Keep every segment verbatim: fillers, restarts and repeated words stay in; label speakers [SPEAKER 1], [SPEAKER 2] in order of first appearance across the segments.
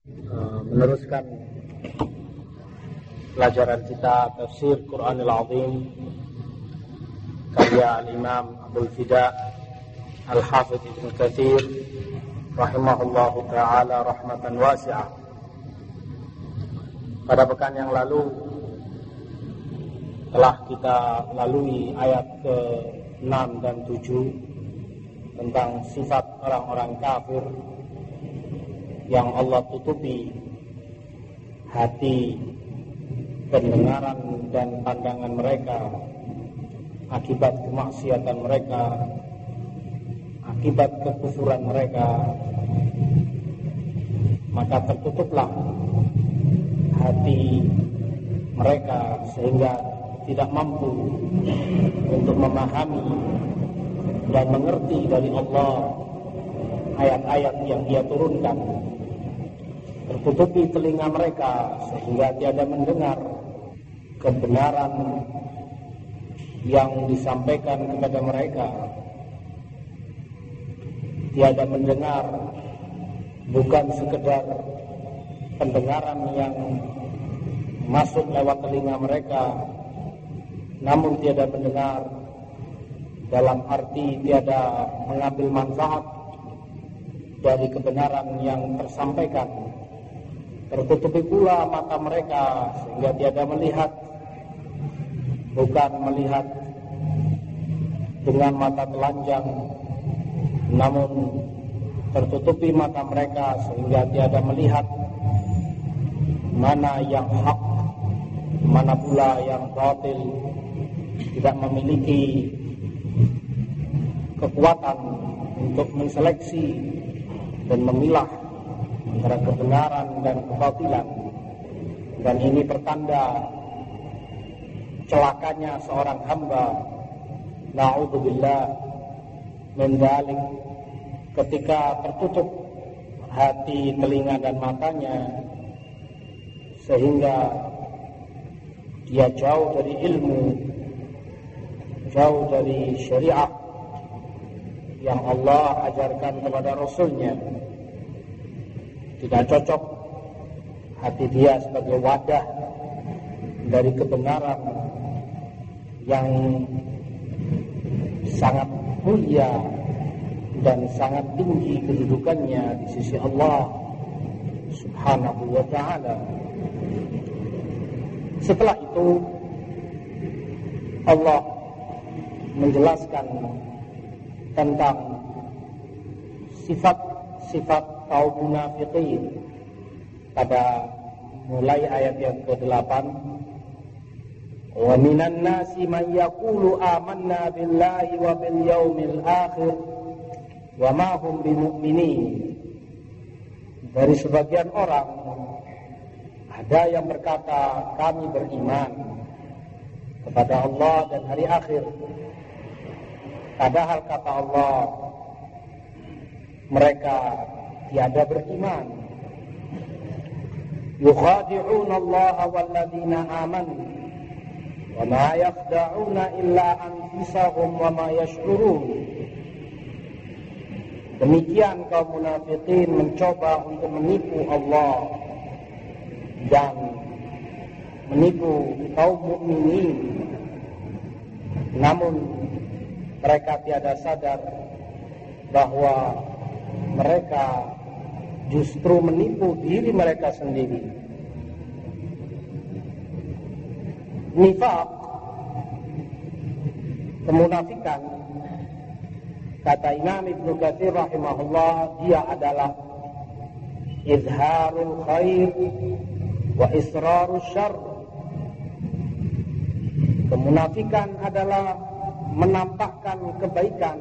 [SPEAKER 1] meneruskan pelajaran kita tafsir Quranil Azim karya Al-Imam Abdul Fida Al-Hafidh Ibnu Katsir rahimahullahu ta'ala rahmatan wasi'ah. Pada pekan yang lalu telah kita lalui ayat ke enam dan tujuh tentang sifat orang-orang kafir yang Allah tutupi hati, pendengaran dan pandangan mereka akibat kemaksiatan mereka, akibat kekufuran mereka. Maka tertutuplah hati mereka sehingga tidak mampu untuk memahami dan mengerti dari Allah ayat-ayat yang Dia turunkan. Tertutupi telinga mereka sehingga tiada mendengar kebenaran yang disampaikan kepada mereka, tiada mendengar bukan sekedar pendengaran yang masuk lewat telinga mereka, namun tiada mendengar dalam arti tiada mengambil manfaat dari kebenaran yang tersampaikan. Tertutupi pula mata mereka sehingga tiada melihat, bukan melihat dengan mata telanjang, namun tertutupi mata mereka sehingga tiada melihat mana yang hak, mana pula yang batil. Tidak memiliki kekuatan untuk menseleksi dan memilah antara kebenaran dan kebatilan. Dan ini pertanda celakanya seorang hamba, na'udzubillah min dzalik, ketika tertutup hati, telinga dan matanya sehingga dia jauh dari ilmu, jauh dari syariat yang Allah ajarkan kepada Rasulnya. Tidak cocok hati dia sebagai wadah dari kebenaran yang sangat mulia dan sangat tinggi kedudukannya di sisi Allah Subhanahu wa ta'ala. Setelah itu Allah menjelaskan tentang sifat-sifat kaum munafiqin pada mulai ayat yang kedelapan. Wa minan nasi man yaqulu amanna billahi wa bil yaumil akhir wa ma hum bimu'minin. Dari sebagian orang ada yang berkata kami beriman kepada Allah dan hari akhir, padahal kata Allah mereka tiada beriman. Yukhadi'una Allah walladzina amanu wa ma yakhda'una illa anfusahum wa ma yash'urun. Demikian kaum munafikin mencoba untuk menipu Allah dan menipu kaum mukminin, namun mereka tiada sadar bahwa mereka justru menipu diri mereka sendiri. Nifaq, kemunafikan, kata Imam Ibnu Katsir rahimahullah, dia adalah izharul khair wa israrus syarr. Kemunafikan adalah menampakkan kebaikan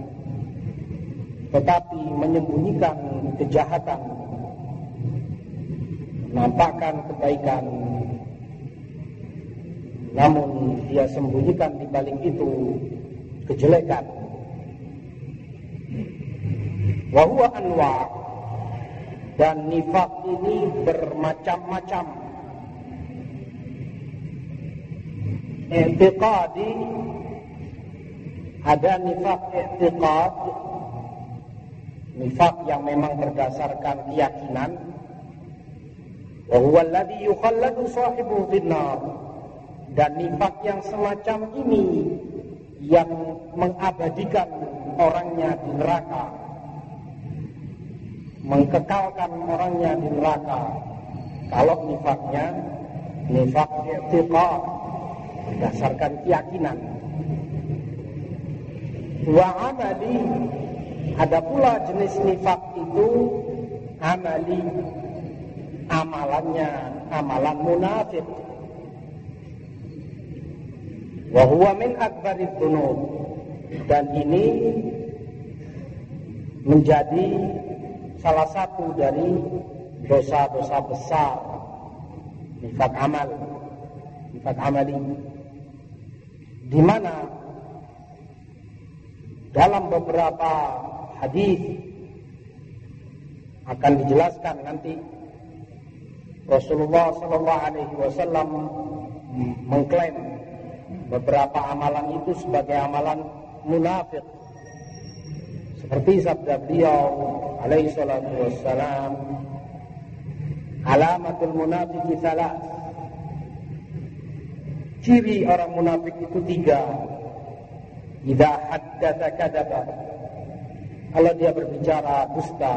[SPEAKER 1] tetapi menyembunyikan kejahatan, menampakkan kebaikan namun dia sembunyikan di balik itu kejelekan. Wa huwa anwa', dan nifaq ini bermacam-macam. I'tiqadi, ada nifaq i'tiqad, nifaq yang memang berdasarkan keyakinan, wa huwa alladhi yukhalladu sahibuhu finnar, dan nifak yang semacam ini yang mengabadikan orangnya di neraka, mengkekalkan orangnya di neraka. Kalau nifaknya nifak i'tiqad, berdasarkan keyakinan. Wa amali, ada pula jenis nifak itu amali, amalannya amalan munafik. Wa huwa min akbarid dzunub, dan ini menjadi salah satu dari dosa-dosa besar, nifak amal, nifak amali, di mana dalam beberapa hadis akan dijelaskan nanti Rasulullah Shallallahu Alaihi Wasallam mengklaim beberapa amalan itu sebagai amalan munafik, seperti sabda beliau alaihi salatu wassalam, alamatul munafiqi salas, ciri orang munafik itu tiga. Idza haddatsa kadzaba, kalau dia berbicara dusta.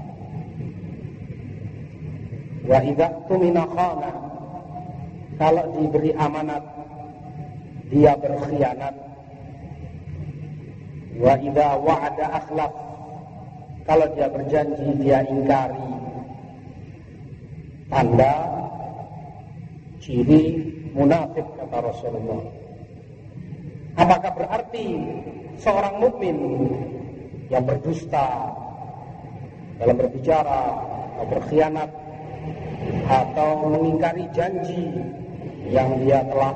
[SPEAKER 1] Wa idza tumina khana, kalau diberi amanat dia berkhianat. Wa idza wa'ada akhlaf, kalau dia berjanji dia ingkari. Tanda ciri munafik, kata Rasulullah. Apakah berarti seorang mukmin yang berdusta dalam berbicara atau berkhianat atau mengingkari janji yang dia telah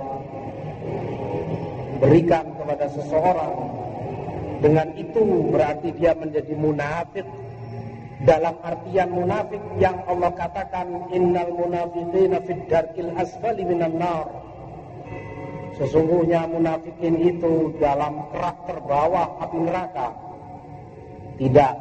[SPEAKER 1] berikan kepada seseorang, dengan itu berarti dia menjadi munafik? Dalam artian munafik yang Allah katakan innal munafiqina fid darkil asfali minan nar, sesungguhnya munafikin itu dalam kerak terbawah api neraka. Tidak.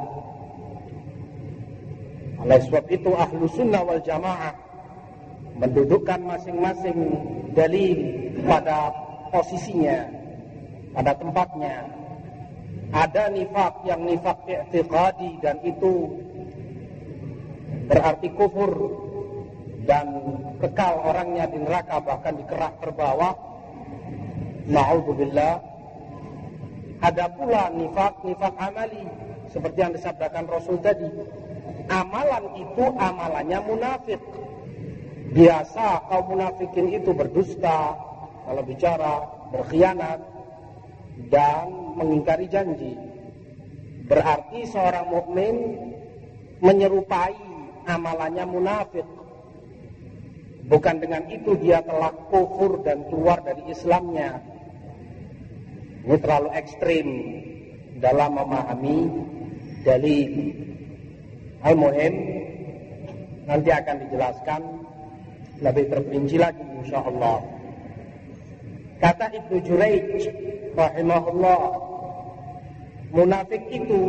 [SPEAKER 1] Oleh sebab itu ahlu sunnah wal jamaah mendudukkan masing-masing dalil pada posisinya, pada tempatnya. Ada nifak yang nifak i'tiqadi, dan itu berarti kufur dan kekal orangnya di neraka, bahkan di kerak terbawah. Na'udzubillah. Ada pula nifak nifak amali, seperti yang disabdakan Rasul tadi. Amalan itu amalannya munafik. Biasa kaum munafikin itu berdusta kalau bicara, berkhianat, dan mengingkari janji. Berarti seorang mukmin menyerupai amalannya munafik. Bukan dengan itu dia telah kufur dan keluar dari Islamnya. Ini terlalu ekstrim dalam memahami dalil. Al-muhim, nanti akan dijelaskan lebih terperinci lagi insyaallah. Kata Ibnu Jurayj rahimahullah, munafik itu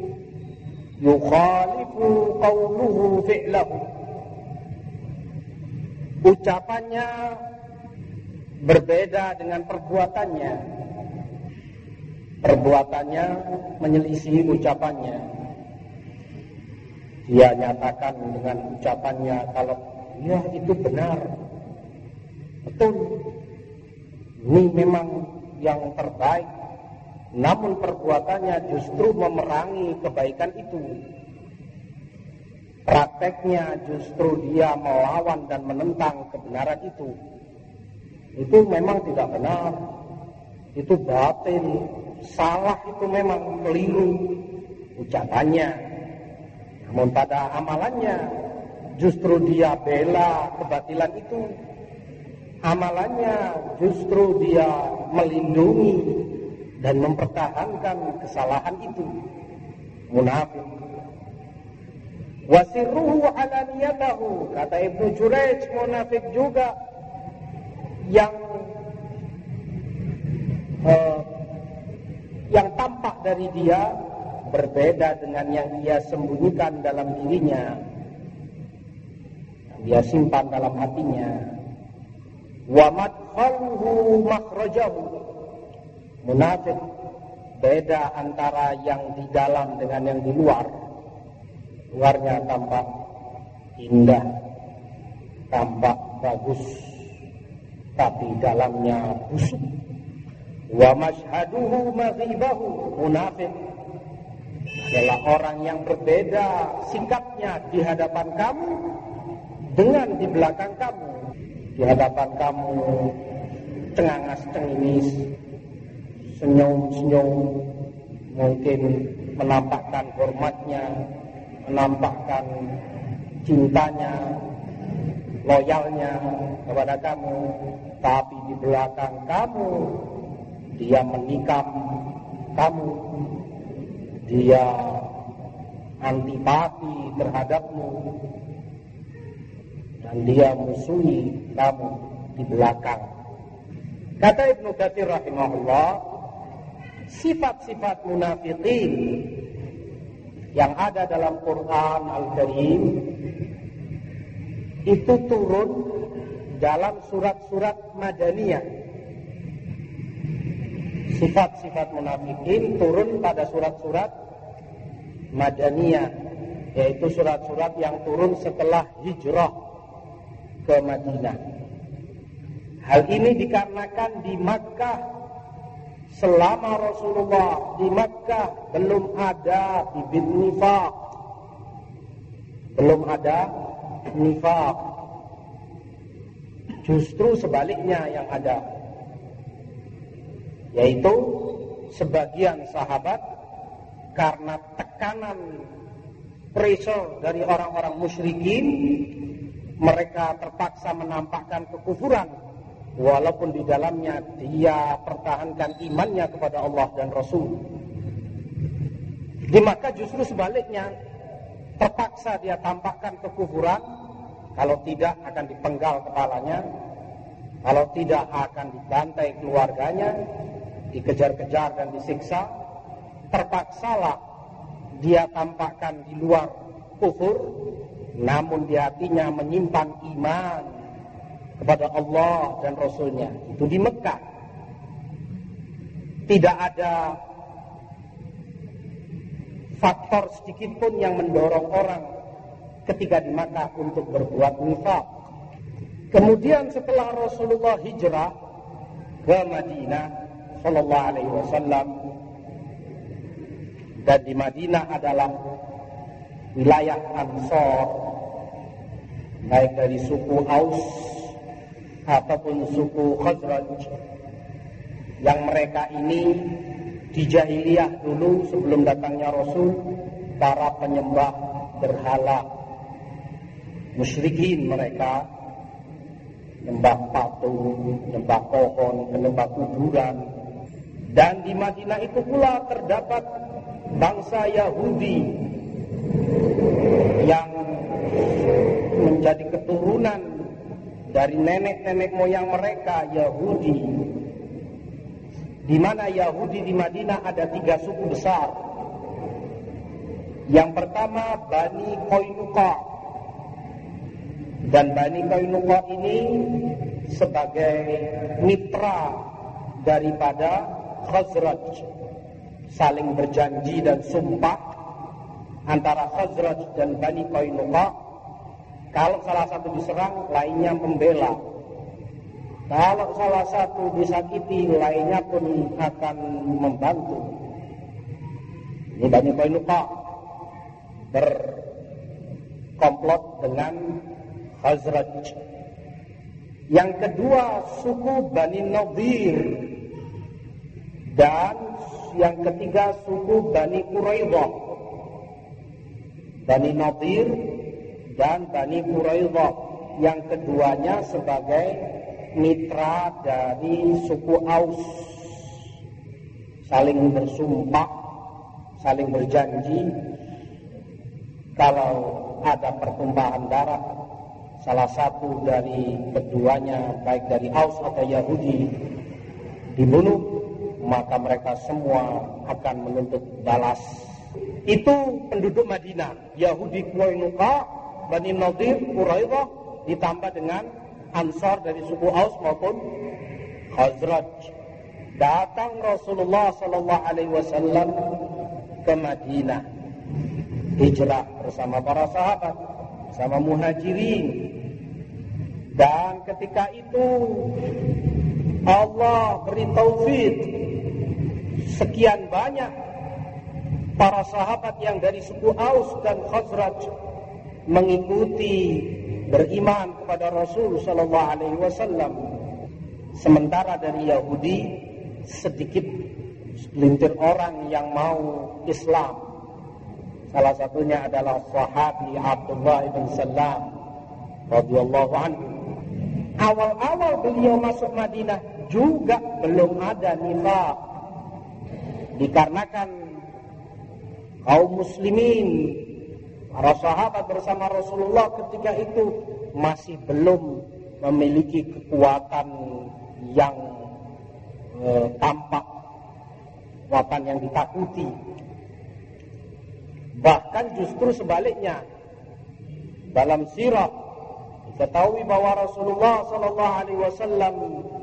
[SPEAKER 1] yukhalifu qawluhu fi'lahu, ucapannya berbeda dengan perbuatannya. Perbuatannya menyelisih ucapannya. Dia nyatakan dengan ucapannya kalau ya itu benar, betul, ini memang yang terbaik, namun perbuatannya justru memerangi kebaikan itu. Prakteknya justru dia melawan dan menentang kebenaran itu. Itu memang tidak benar, itu batil, salah, itu memang keliru ucapannya. Namun pada amalannya justru dia bela kebatilan itu. Amalannya justru dia melindungi dan mempertahankan kesalahan itu. Munafik. Wasirruhu alaniyatahu, kata Ibnu Jurayj, munafik juga yang uh, yang tampak dari dia berbeda dengan yang ia sembunyikan dalam dirinya. dia simpan dalam hatinya. Wa madkhaluhu makhrajahu. Munafik beda antara yang di dalam dengan yang di luar. Luarnya tampak indah, tampak bagus, tapi dalamnya busuk. Wa mashhaduhu maghibahu. Munafik adalah orang yang berbeda sikapnya di hadapan kamu dengan di belakang kamu. Di hadapan kamu cengangas-cenginis, senyum-senyum, mungkin menampakkan hormatnya, menampakkan cintanya, loyalnya kepada kamu. Tapi di belakang kamu dia menikam kamu, dia antipati terhadapmu, dan dia musuhi kamu di belakang. Kata Ibnu Katsir rahimahullah, sifat-sifat munafiqin yang ada dalam Quran Al-Karim itu turun dalam surat-surat Madaniyah. Sifat-sifat munafikin turun pada surat-surat Madaniyah, yaitu surat-surat yang turun setelah hijrah ke Madinah. Hal ini dikarenakan di Makkah, selama Rasulullah di Makkah belum ada bibit nifaq, belum ada nifaq. Justru sebaliknya yang ada, yaitu sebagian sahabat karena tekanan pressure dari orang-orang musyrikin, mereka terpaksa menampakkan kekufuran walaupun di dalamnya dia pertahankan imannya kepada Allah dan Rasul. Di Makkah justru sebaliknya, terpaksa dia tampakkan kekufuran, kalau tidak akan dipenggal kepalanya, kalau tidak akan dibantai keluarganya, dikejar-kejar dan disiksa. Terpaksalah dia tampakkan di luar kufur, namun di hatinya menyimpan iman kepada Allah dan Rasulnya. Itu di Mekah. Tidak ada faktor sedikit pun yang mendorong orang ketika di Makkah untuk berbuat nifaq. Kemudian setelah Rasulullah hijrah ke Madinah sallallahu alaihi wasallam, dan di Madinah adalah wilayah Ansor, baik dari suku Aus ataupun suku Khazraj, yang mereka ini di jahiliyah dulu sebelum datangnya Rasul para penyembah berhala, musyrikin mereka, menyembah patung, menyembah pohon, menyembah kuburan. Dan di Madinah itu pula terdapat bangsa Yahudi yang menjadi keturunan dari nenek-nenek moyang mereka, Yahudi. Di mana Yahudi di Madinah ada tiga suku besar. Yang pertama Bani Qainuqa, dan Bani Qainuqa ini sebagai mitra daripada Khazraj, saling berjanji dan sumpah antara Khazraj dan Bani Qainuqa. Kalau salah satu diserang, lainnya membela. Kalau salah satu disakiti, lainnya pun akan membantu. Ini Bani Qainuqa berkomplot dengan Khazraj. Yang kedua suku Bani Nadir, dan yang ketiga suku Bani Quraidah. Bani Nadir dan Bani Quraidah, yang keduanya sebagai mitra dari suku Aus, saling bersumpah, saling berjanji kalau ada pertumpahan darah salah satu dari keduanya, baik dari Aus atau Yahudi, dibunuh, maka mereka semua akan menuntut balas. Itu penduduk Madinah, Yahudi Qainuqa, Bani Nadir, Quraidah, ditambah dengan Ansar dari suku Aus maupun Khazraj. Datang Rasulullah sallallahu alaihi wasallam ke Madinah, hijrah bersama para sahabat, bersama muhajirin. Dan ketika itu Allah beri taufik, sekian banyak para sahabat yang dari suku Aus dan Khazraj mengikuti, beriman kepada Rasul sallallahu alaihi wasallam. Sementara dari Yahudi sedikit segelintir orang yang mau Islam. Salah satunya adalah sahabi Abdullah bin Salam radhiyallahu anhu. Awal-awal beliau masuk Madinah juga belum ada nifaq, dikarenakan kaum muslimin, para sahabat bersama Rasulullah ketika itu masih belum memiliki kekuatan yang eh, tampak, kekuatan yang ditakuti. Bahkan justru sebaliknya, dalam sirah diketahui bahwa Rasulullah sallallahu alaihi wasallam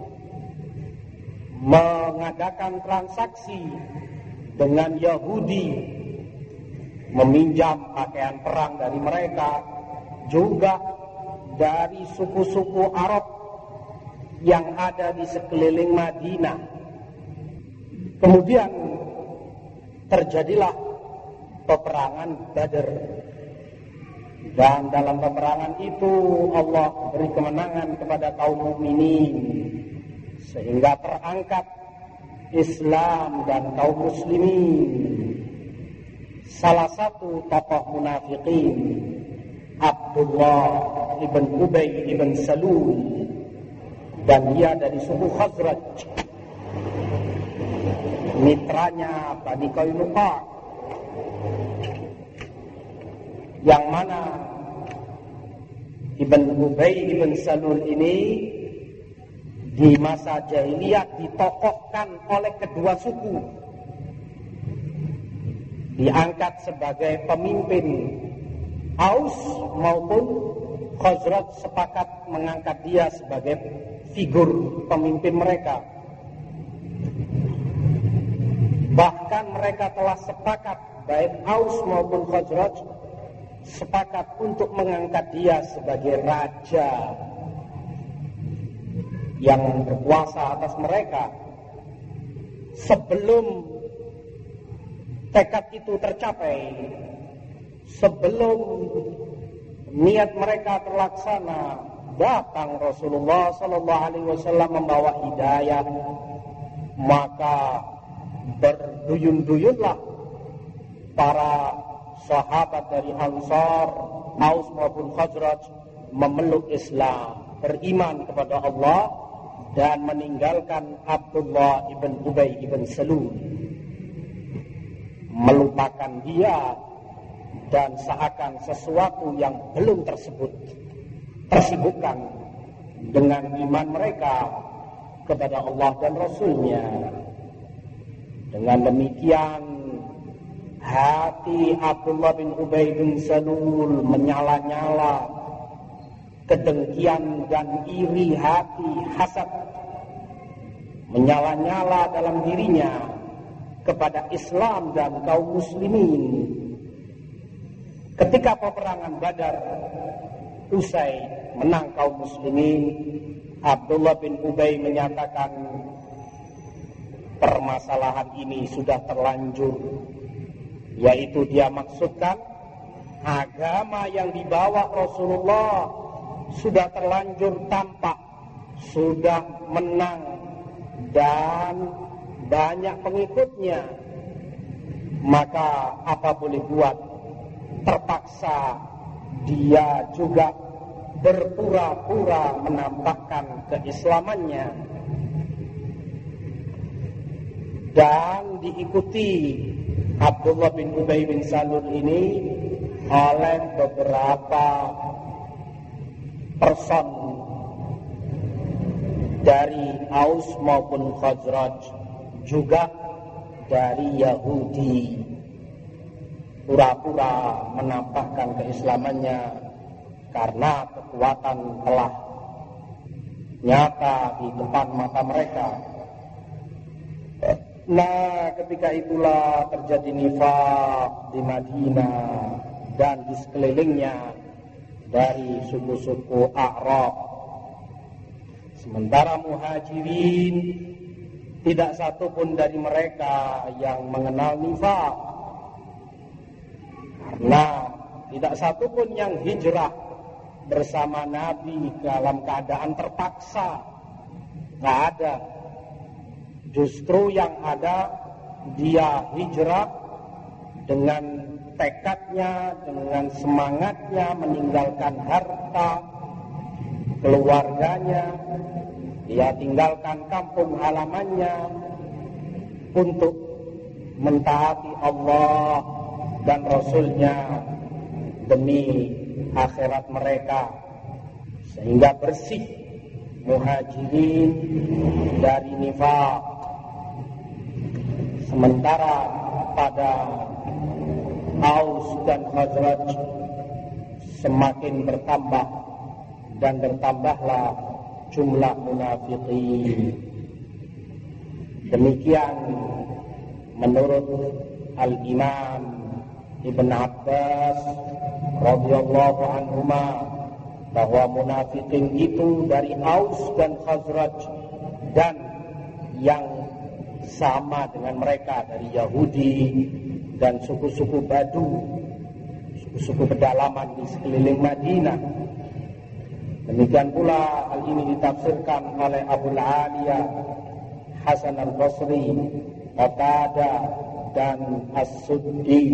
[SPEAKER 1] mengadakan transaksi dengan Yahudi, meminjam pakaian perang dari mereka, juga dari suku-suku Arab yang ada di sekeliling Madinah. Kemudian terjadilah peperangan Badar. Dan dalam peperangan itu Allah beri kemenangan kepada kaum mukminin, sehingga terangkat Islam dan kaum muslimin. Salah satu tokoh munafikin, Abdullah ibn Ubay ibn Salul, dan dia dari suku Khazraj, mitranya Bani Qainuqa, yang mana Ibn Ubay ibn Salul ini di masa jahiliyah ditokohkan oleh kedua suku, diangkat sebagai pemimpin. Aus maupun Khazraj sepakat mengangkat dia sebagai figur pemimpin mereka. Bahkan mereka telah sepakat, baik Aus maupun Khazraj sepakat untuk mengangkat dia sebagai raja yang berkuasa atas mereka. Sebelum tekad itu tercapai, sebelum niat mereka terlaksana, datang Rasulullah sallallahu alaihi wasallam membawa hidayah. Maka berduyun-duyunlah para sahabat dari Ansar, Aus maupun Khazraj memeluk Islam, beriman kepada Allah, dan meninggalkan Abdullah ibn Ubay ibn Salul, melupakan dia, dan seakan sesuatu yang belum tersebut, tersibukkan dengan iman mereka kepada Allah dan Rasulnya. Dengan demikian, hati Abdullah bin Ubay bin Salul menyala-nyala, kedengkian dan iri hati, hasad menyala-nyala dalam dirinya kepada Islam dan kaum muslimin. Ketika peperangan Badar usai, menang kaum muslimin, Abdullah bin Ubay menyatakan permasalahan ini sudah terlanjur, yaitu dia maksudkan agama yang dibawa Rasulullah sudah terlanjur tampak, sudah menang dan banyak pengikutnya. Maka apa boleh buat, terpaksa dia juga berpura-pura menampakkan keislamannya dan diikuti Abdullah bin Ubay bin Salul ini oleh beberapa person dari Aus maupun Khazraj, juga dari Yahudi, pura-pura menampakkan keislamannya karena kekuatan telah nyata di depan mata mereka. Nah, ketika itulah terjadi nifaq di Madinah dan di sekelilingnya dari suku-suku A'rab. Sementara Muhajirin tidak satu pun dari mereka yang mengenal nifaq, karena tidak satu pun yang hijrah bersama Nabi dalam keadaan terpaksa. Nggak ada. Justru yang ada, dia hijrah dengan tekadnya, dengan semangatnya meninggalkan harta keluarganya, dia tinggalkan kampung halamannya untuk mentaati Allah dan Rasulnya demi akhirat mereka, sehingga bersih Muhajirin dari nifaq. Sementara pada Aus dan Khazraj semakin bertambah dan bertambahlah jumlah munafiqin. Demikian menurut Al-Imam Ibn Abbas radhiyallahu anhuma, bahwa munafiqin itu dari Aus dan Khazraj dan yang sama dengan mereka dari Yahudi dan suku-suku Badu, suku-suku pedalaman di sekeliling Madinah. Demikian pula hal ini ditafsirkan oleh Abu Aliyah, Hasan al-Basri, Qatadah dan As-Suddi.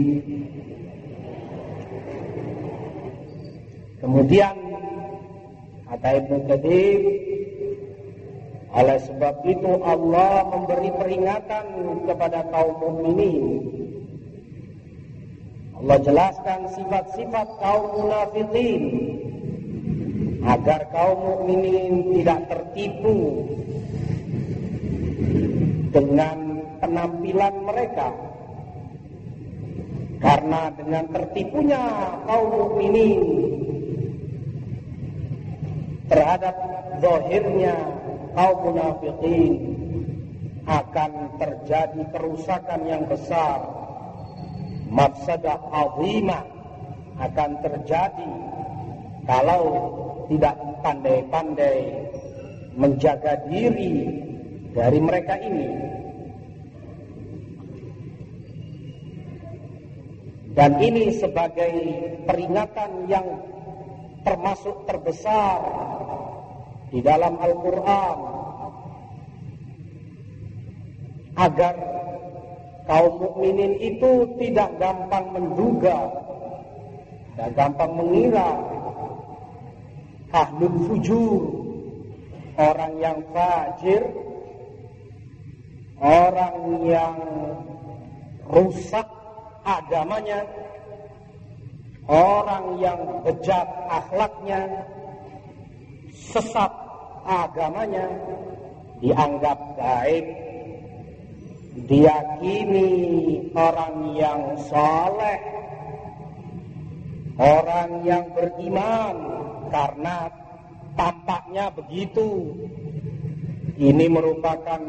[SPEAKER 1] Kemudian kata Ibnu Katsir, oleh sebab itu Allah memberi peringatan kepada kaum mukminin. Allah jelaskan sifat-sifat kaum munafiqin agar kaum mukminin tidak tertipu dengan penampilan mereka. Karena dengan tertipunya kaum mukminin terhadap zahirnya kaum munafiqin, akan terjadi kerusakan yang besar, mafsadah azimah akan terjadi kalau tidak pandai-pandai menjaga diri dari mereka ini. Dan ini sebagai peringatan yang termasuk terbesar di dalam Al-Quran, agar kaum mukminin itu tidak gampang menduga, tidak gampang mengira ahlul fujur, orang yang fajir, orang yang rusak agamanya, orang yang bejat akhlaknya, sesat agamanya, dianggap baik, diyakini orang yang saleh, orang yang beriman, karena tampaknya begitu. Ini merupakan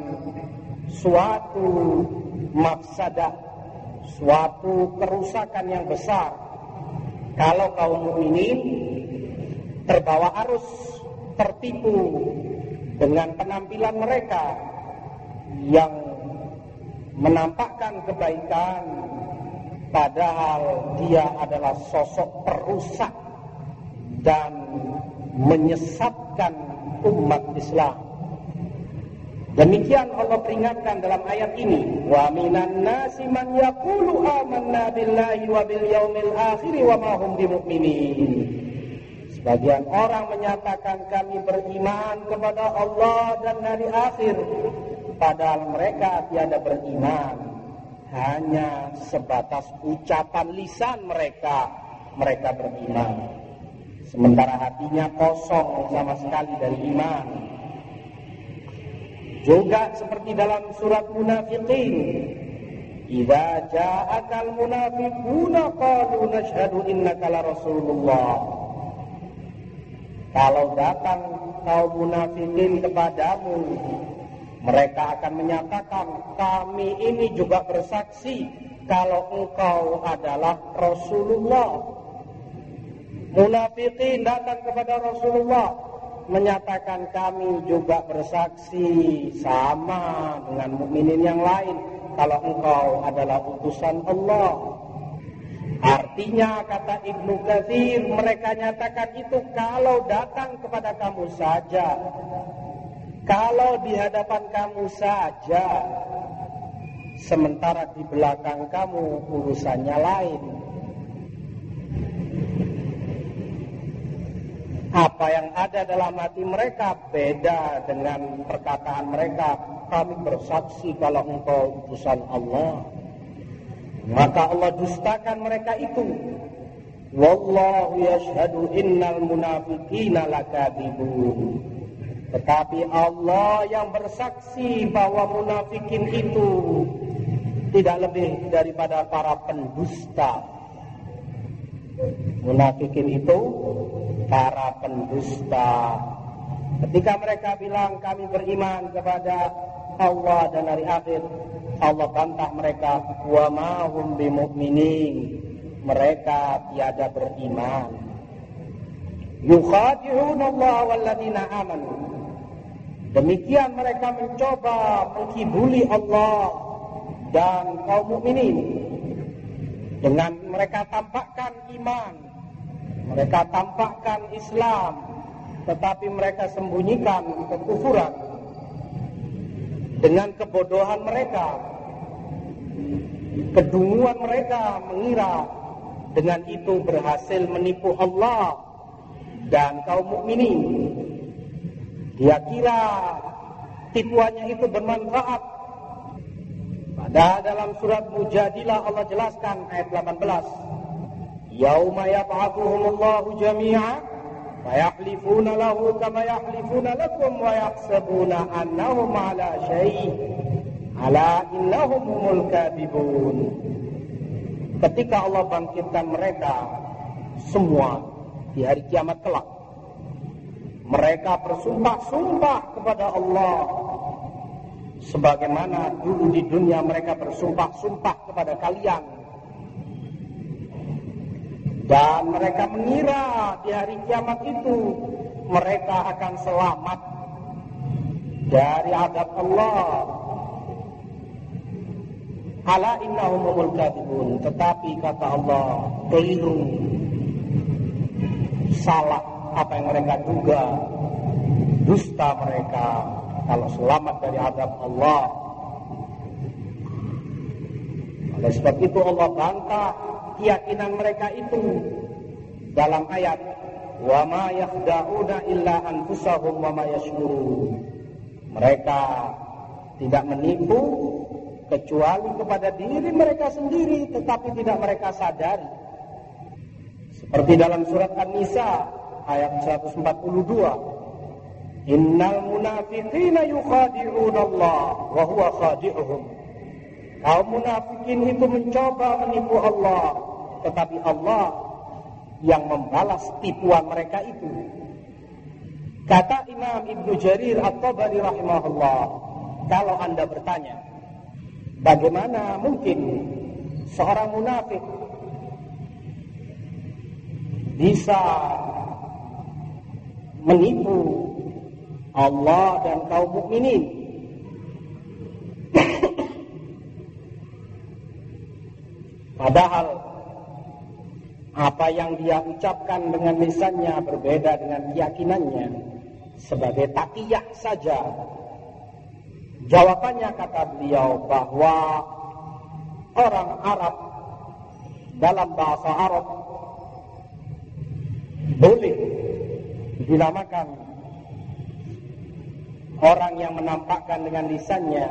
[SPEAKER 1] suatu mafsadah, suatu kerusakan yang besar kalau kaum mukminin terbawa arus, tertipu dengan penampilan mereka yang menampakkan kebaikan, padahal dia adalah sosok perusak dan menyesatkan umat Islam. Demikian Allah peringatkan dalam ayat ini, wa minan nasi man yaqulu amanna billahi wa bil yaumil akhir wa ma hum bimumin. Sebagian orang menyatakan kami beriman kepada Allah dan hari akhir, padahal mereka tiada beriman. Hanya sebatas ucapan lisan mereka, mereka beriman, sementara hatinya kosong sama sekali dari iman. Juga seperti dalam surat Munafiqin, idza ja'akal munafiquna qalu nashhadu innaka la rasulullah. kalau datang kaum munafikin kepadamu, mereka akan menyatakan, kami ini juga bersaksi kalau engkau adalah Rasulullah. Munafikin datang kepada Rasulullah, menyatakan kami juga bersaksi sama dengan mukminin yang lain kalau engkau adalah utusan Allah. Artinya, kata Ibnu Katsir, mereka nyatakan itu kalau datang kepada kamu saja, kalau di hadapan kamu saja, sementara di belakang kamu urusannya lain. Apa yang ada dalam hati mereka beda dengan perkataan mereka, kami bersaksi kalau engkau utusan Allah. Maka Allah dustakan mereka itu. Wallahu yashhadu innal munafiqina lakadzibun. Tetapi Allah yang bersaksi bahwa munafikin itu tidak lebih daripada para pendusta. Munafikin itu para pendusta. Ketika mereka bilang kami beriman kepada Allah dan hari akhir, Allah bantah mereka, wa ma hum bimu'minin, mereka tiada beriman. Yukhadi'un Allah walladzina amanu, demikian mereka mencoba menghibuli Allah dan kaum mukminin dengan mereka tampakkan iman, mereka tampakkan Islam, tetapi mereka sembunyikan kekufuran. Dengan kebodohan mereka, kedunguan mereka mengira dengan itu berhasil menipu Allah dan kaum mukminin. Dia kira tipuannya itu bermanfaat. Padahal dalam surat Mujadilah Allah jelaskan ayat delapan belas, yauma yab'atsuhumullahu jami'a fayahlifuna lahu kama yahlifuna lakum wa yahsabuna annahum ala syai' ala innahum humul kadhibun. Ketika Allah bangkitkan mereka semua di hari kiamat kelak, mereka bersumpah-sumpah kepada Allah sebagaimana dulu di dunia mereka bersumpah-sumpah kepada kalian. Dan mereka mengira di hari kiamat itu mereka akan selamat dari azab Allah. Ala innahum humul kadhibun. Tetapi kata Allah, keliru, salah apa yang mereka duga, dusta mereka kalau selamat dari azab Allah. Oleh sebab itu Allah bantah keyakinan mereka itu dalam ayat wa ma yakhda'una illa anfusahum wa ma yash'urun. Mereka tidak menipu kecuali kepada diri mereka sendiri, tetapi tidak mereka sadari. Seperti dalam surat An-Nisa ayat seratus empat puluh dua, innal munafiqina yukhadi'una Allah wa huwa khadi'uhum. Kaum munafikin itu mencoba menipu Allah, tetapi Allah yang membalas tipuan mereka itu. Kata Imam Ibnu Jarir At-Tabari rahimahullah, kalau Anda bertanya, bagaimana mungkin seorang munafik bisa menipu Allah dan kaum mukminin? Padahal apa yang dia ucapkan dengan lisannya berbeda dengan keyakinannya, sebagai takiyah saja. Jawabannya kata beliau bahwa orang Arab dalam bahasa Arab boleh dinamakan orang yang menampakkan dengan lisannya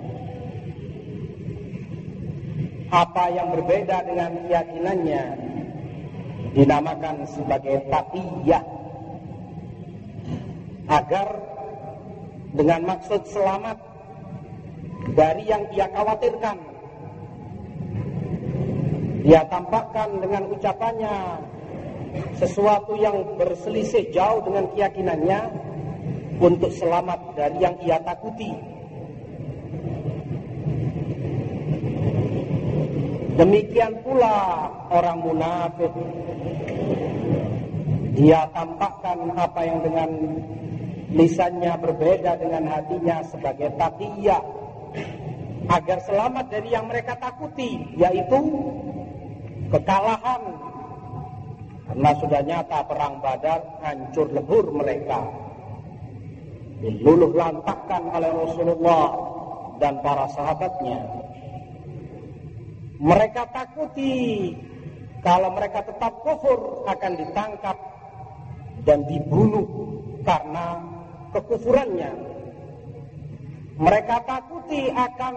[SPEAKER 1] apa yang berbeda dengan keyakinannya, dinamakan sebagai taqiyah, agar dengan maksud selamat dari yang dia khawatirkan, dia tampakkan dengan ucapannya sesuatu yang berselisih jauh dengan keyakinannya untuk selamat dari yang ia takuti. Demikian pula orang munafik. Dia tampakkan apa yang dengan lisannya berbeda dengan hatinya sebagai taqiyah, agar selamat dari yang mereka takuti, yaitu kekalahan. Karena sudah nyata perang Badar, hancur lebur mereka, diluluh lantahkan oleh Rasulullah dan para sahabatnya. Mereka takuti kalau mereka tetap kufur akan ditangkap dan dibunuh karena kekufurannya. Mereka takuti akan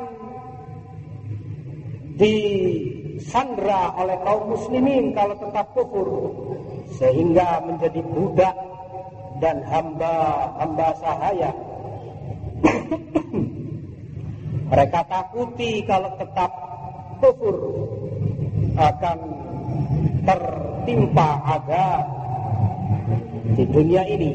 [SPEAKER 1] disandra oleh kaum muslimin kalau tetap kufur, sehingga menjadi budak dan hamba-hamba sahaya. Mereka takuti kalau tetap kufur akan tertimpa azab di dunia ini.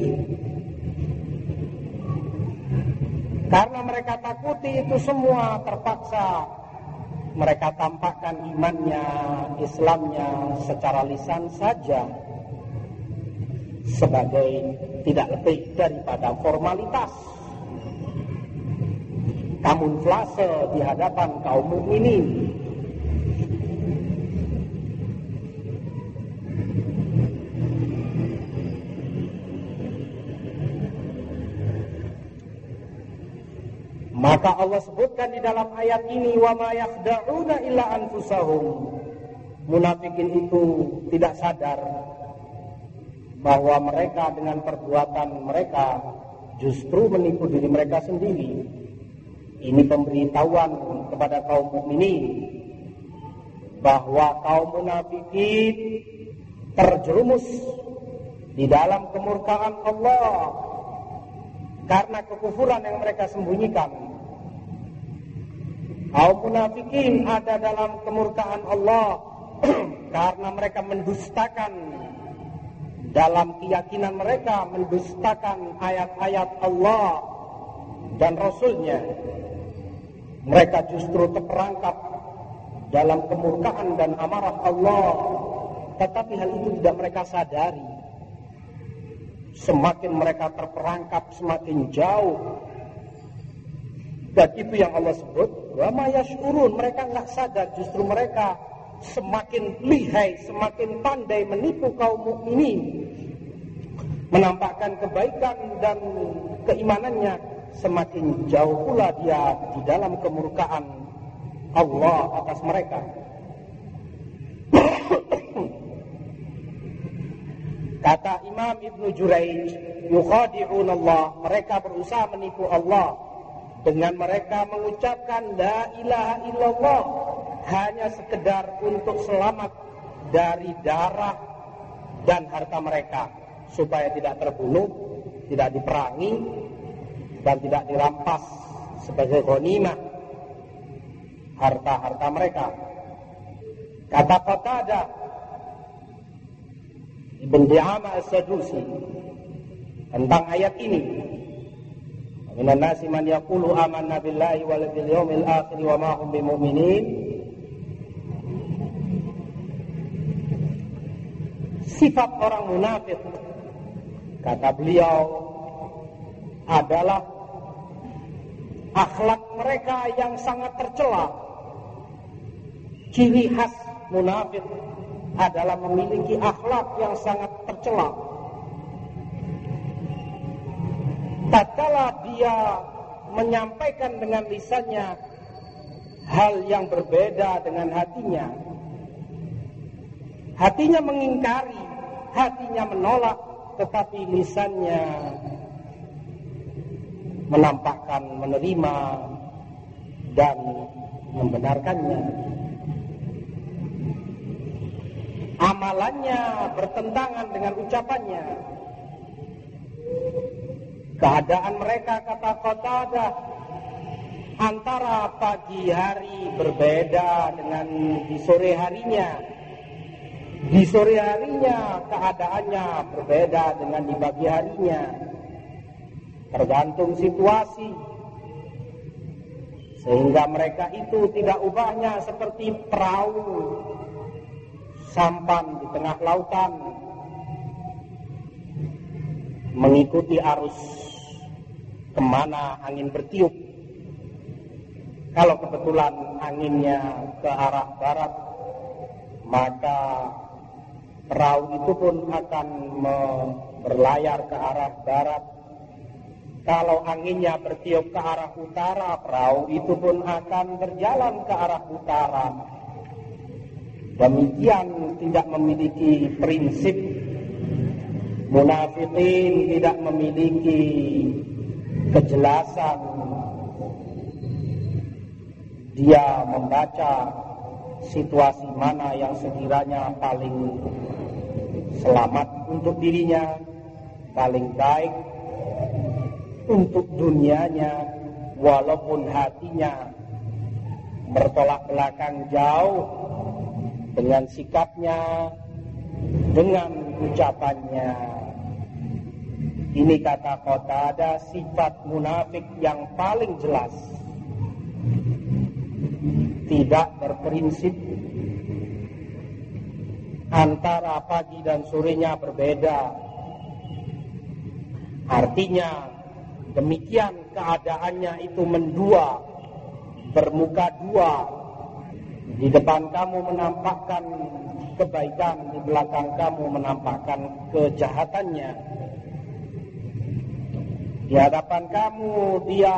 [SPEAKER 1] Karena mereka takuti itu semua, terpaksa mereka tampakkan imannya, Islamnya secara lisan saja, sebagai tidak lebih daripada formalitas, kamuflase di hadapan kaum mukminin. Maka Allah sebutkan di dalam ayat ini, wa ma yakhda'una illa anfusahum. Munafikin itu tidak sadar bahwa mereka dengan perbuatan mereka justru menipu diri mereka sendiri. Ini pemberitahuan kepada kaum mukminin bahwa kaum munafikin terjerumus di dalam kemurkaan Allah karena kekufuran yang mereka sembunyikan. Kaum munafikin ada dalam kemurkaan Allah karena mereka mendustakan dalam keyakinan mereka, mendustakan ayat-ayat Allah dan Rasulnya. Mereka justru terperangkap dalam kemurkaan dan amarah Allah, tetapi hal itu tidak mereka sadari. Semakin mereka terperangkap, semakin jauh. Dan itu yang Allah sebut, wa ma yash'urun, mereka nggak sadar, justru mereka semakin lihai, semakin pandai menipu kaum mukminin, menampakkan kebaikan dan keimanannya, semakin jauh pula dia di dalam kemurkaan Allah atas mereka. Kata Imam Ibnu Jurayj, yukhadi'un Allah, mereka berusaha menipu Allah dengan mereka mengucapkan la ilaha illallah hanya sekedar untuk selamat dari darah dan harta mereka, supaya tidak terbunuh, tidak diperangi, dan tidak dirampas sebagai ghanimah harta-harta mereka. Kata Qatadah Ibn Di'amah As-Sadusi tentang ayat ini, minan nasi man yaqulu amanna billahi wal yawmil akhir wa ma hum bimu'minin. Sifat orang munafik, kata beliau, adalah akhlak mereka yang sangat tercela. Ciri khas munafik adalah memiliki akhlak yang sangat tercela. Tatkala dia menyampaikan dengan lisannya hal yang berbeda dengan hatinya, hatinya mengingkari, hatinya menolak, tetapi lisannya menampakkan menerima dan membenarkannya. Amalannya bertentangan dengan ucapannya. Keadaan mereka, kata Qatadah, antara pagi hari berbeda dengan di sore harinya, Di sore harinya keadaannya berbeda dengan di pagi harinya, tergantung situasi. Sehingga mereka itu tidak ubahnya seperti perahu sampan di tengah lautan, mengikuti arus kemana angin bertiup. Kalau kebetulan anginnya ke arah barat, maka perahu itu pun akan berlayar ke arah barat. Kalau anginnya bertiup ke arah utara, perahu itu pun akan berjalan ke arah utara. Demikian tidak memiliki prinsip. Munafikin tidak memiliki kejelasan. Dia membaca situasi mana yang sekiranya paling selamat untuk dirinya, paling baik untuk dunianya, walaupun hatinya bertolak belakang jauh dengan sikapnya, dengan ucapannya. Ini kata Qatadah sifat munafik yang paling jelas. Tidak berprinsip, antara pagi dan sorenya berbeda. Artinya demikian keadaannya itu mendua, bermuka dua. Di depan kamu menampakkan kebaikan, di belakang kamu menampakkan kejahatannya. Di hadapan kamu dia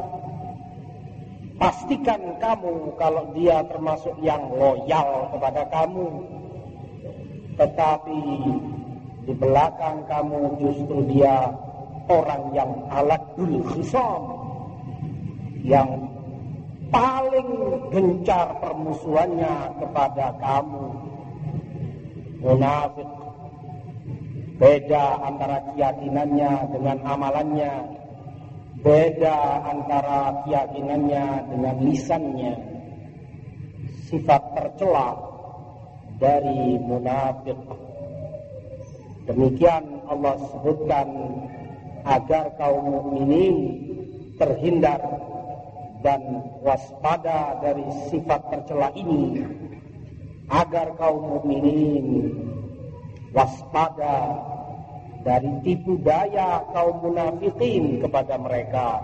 [SPEAKER 1] pastikan kamu kalau dia termasuk yang loyal kepada kamu, tetapi di belakang kamu justru dia orang yang aladul khisam, yang paling gencar permusuhannya kepada kamu. Munafik beda antara keyakinannya dengan amalannya, beda antara keyakinannya dengan lisannya. Sifat tercela dari munafik. Demikian Allah sebutkan agar kaum mukminin terhindar dan waspada dari sifat tercela ini, agar kaum mukminin waspada dari tipu daya kaum munafikin kepada mereka.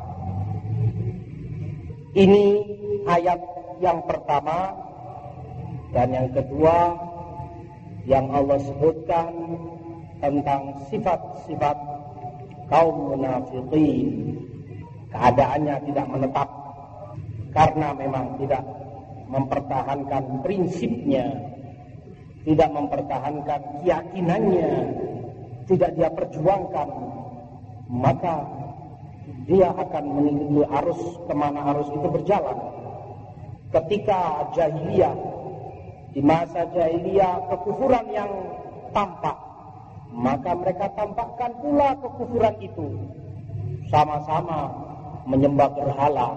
[SPEAKER 1] Ini ayat yang pertama. Dan yang kedua yang Allah sebutkan tentang sifat-sifat kaum munafikin. Keadaannya tidak menetap karena memang tidak mempertahankan prinsipnya, tidak mempertahankan keyakinannya, tidak dia perjuangkan, maka dia akan mengikuti arus kemana arus itu berjalan. Ketika jahiliyah, di masa jahiliyah kekufuran yang tampak, maka mereka tampakkan pula kekufuran itu, sama-sama menyembah berhala.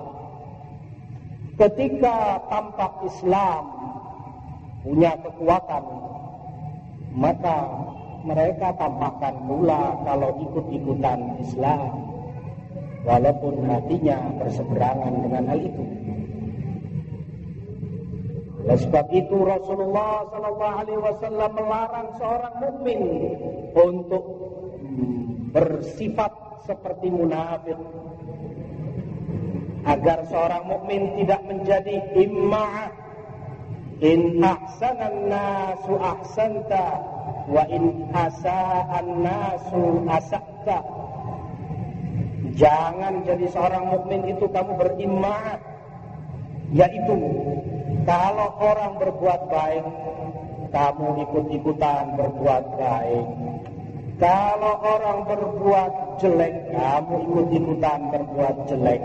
[SPEAKER 1] Ketika tampak Islam punya kekuatan, maka mereka tampakkan pula kalau ikut-ikutan Islam, walaupun hatinya berseberangan dengan hal itu. Oleh sebab itu Rasulullah Sallallahu Alaihi Wasallam melarang seorang mukmin untuk bersifat seperti munafik, agar seorang mukmin tidak menjadi imma'ah. In ahsanan nasu ahsanta wa in asa'an nasu asa'ta. Jangan jadi seorang mukmin itu kamu berimma'ah, yaitu kalau orang berbuat baik, kamu ikut-ikutan berbuat baik. Kalau orang berbuat jelek, kamu ikut-ikutan berbuat jelek.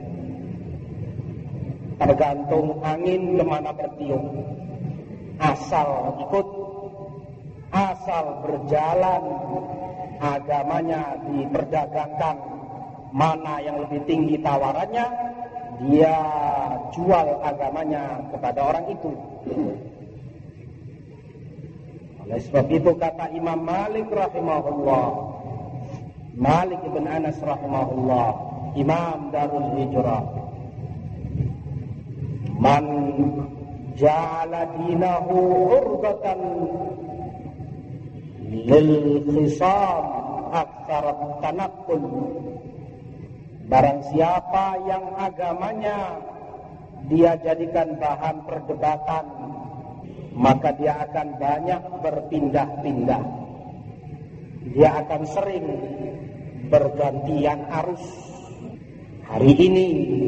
[SPEAKER 1] Tergantung angin kemana bertiup. Asal ikut, asal berjalan, agamanya diperdagangkan, mana yang lebih tinggi tawarannya, dia jual agamanya kepada orang itu. Oleh sebab itu kata Imam Malik rahimahullah, Malik ibn Anas rahimahullah, Imam Darul Hijrah, man ja'ala dinahu urdatan lil khisam aktsar tanaqqul. Barang siapa yang agamanya dia jadikan bahan perdebatan, maka dia akan banyak berpindah-pindah. Dia akan sering bergantian arus. Hari ini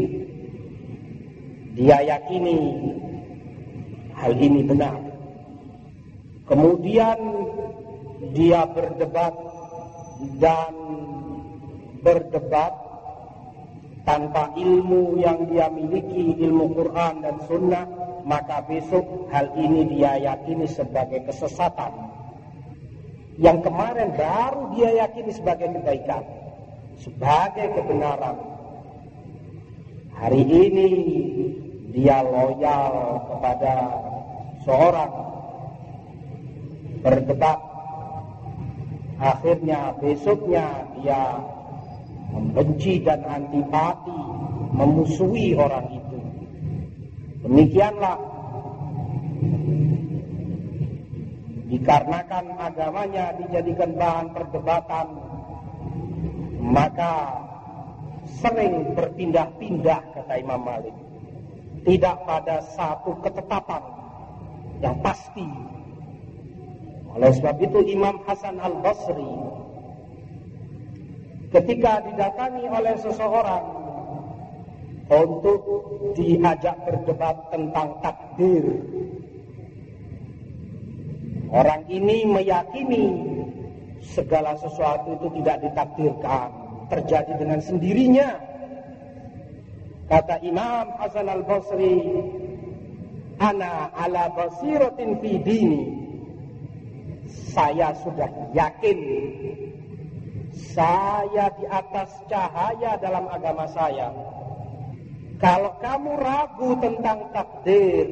[SPEAKER 1] dia yakini hal ini benar, kemudian dia berdebat dan berdebat tanpa ilmu yang dia miliki, ilmu Quran dan Sunnah, maka besok hal ini dia yakini sebagai kesesatan. Yang kemarin baru dia yakini sebagai kebaikan, sebagai kebenaran. Hari ini dia loyal kepada seorang, berdebat, akhirnya besoknya dia membenci dan antipati, memusuhi orang itu. Demikianlah, dikarenakan agamanya dijadikan bahan perdebatan, maka sering berpindah-pindah, kata Imam Malik, tidak pada satu ketetapan yang pasti. Oleh sebab itu Imam Hasan Al-Basri ketika didatangi oleh seseorang untuk diajak berdebat tentang takdir, orang ini meyakini segala sesuatu itu tidak ditakdirkan, terjadi dengan sendirinya. Kata Imam Hasan Al-Basri, ana ala basiratin fi dini, saya sudah yakin, saya di atas cahaya dalam agama saya. Kalau kamu ragu tentang takdir,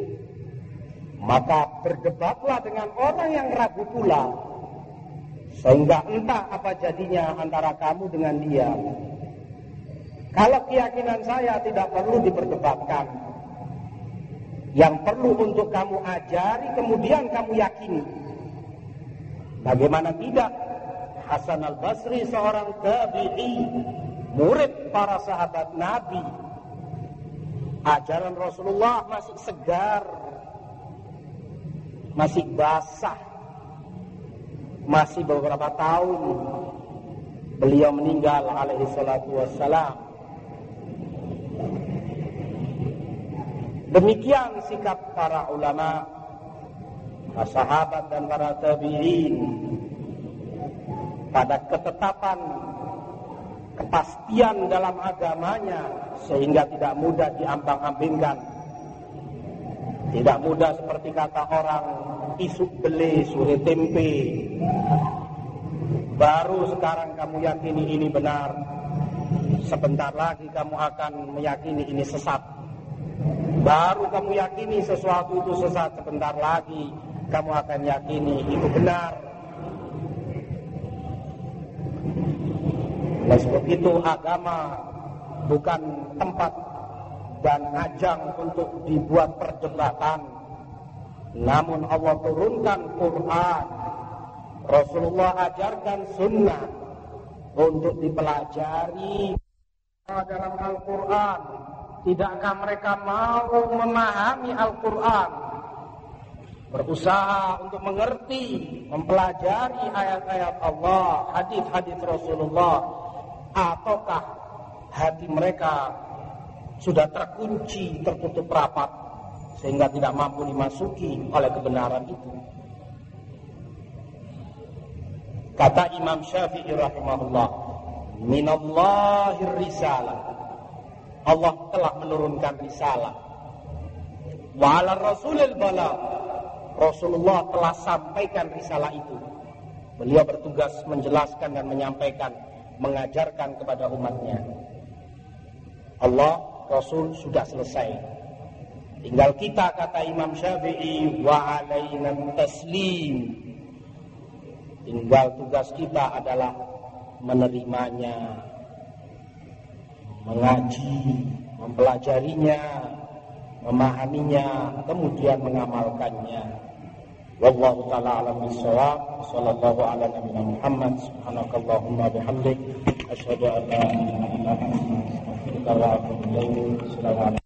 [SPEAKER 1] maka berdebatlah dengan orang yang ragu pula, sehingga entah apa jadinya antara kamu dengan dia. Kalau keyakinan saya tidak perlu diperdebatkan, yang perlu untuk kamu ajari kemudian kamu yakini. Bagaimana tidak? Hasan Al-Basri seorang tabi'i, murid para sahabat Nabi. Ajaran Rasulullah masih segar, masih basah, masih beberapa tahun beliau meninggal alaihi salatu wassalam. Demikian sikap para ulama, para sahabat dan para tabi'in pada ketetapan, kepastian dalam agamanya, sehingga tidak mudah diambang-ambingkan. Tidak mudah seperti kata orang, isuk beli suri tempe, baru sekarang kamu yakini ini benar, sebentar lagi kamu akan meyakini ini sesat. Baru kamu yakini sesuatu itu sesat, sebentar lagi kamu akan yakini itu benar. Oleh sebab itu agama bukan tempat dan ajang untuk dibuat perdebatan, namun Allah turunkan Quran, Rasulullah ajarkan sunnah untuk dipelajari dalam Al-Quran. Tidakkah mereka mau memahami Al-Quran, berusaha untuk mengerti, mempelajari ayat-ayat Allah, hadis-hadis Rasulullah, ataukah hati mereka sudah terkunci, tertutup rapat, sehingga tidak mampu dimasuki oleh kebenaran itu? Kata Imam Syafi'i rahimahullah, minallahir risalah, Allah telah menurunkan risalah, wa ala rasulil balagh, Rasulullah telah sampaikan risalah itu. Beliau bertugas menjelaskan dan menyampaikan, mengajarkan kepada umatnya. Allah, Rasul sudah selesai. Tinggal kita, kata Imam Syafi'i, wa alaina taslim. Tinggal tugas kita adalah menerimanya, mengaji, mempelajarinya, memahaminya, kemudian mengamalkannya. Wallahu ta'ala a'lam bishawab. Sallallahu ala nabiyina Muhammad. Subhanakallahumma bihamdik, asyhadu an la ilaha illa anta, astaghfiruka wa atubu ilaik.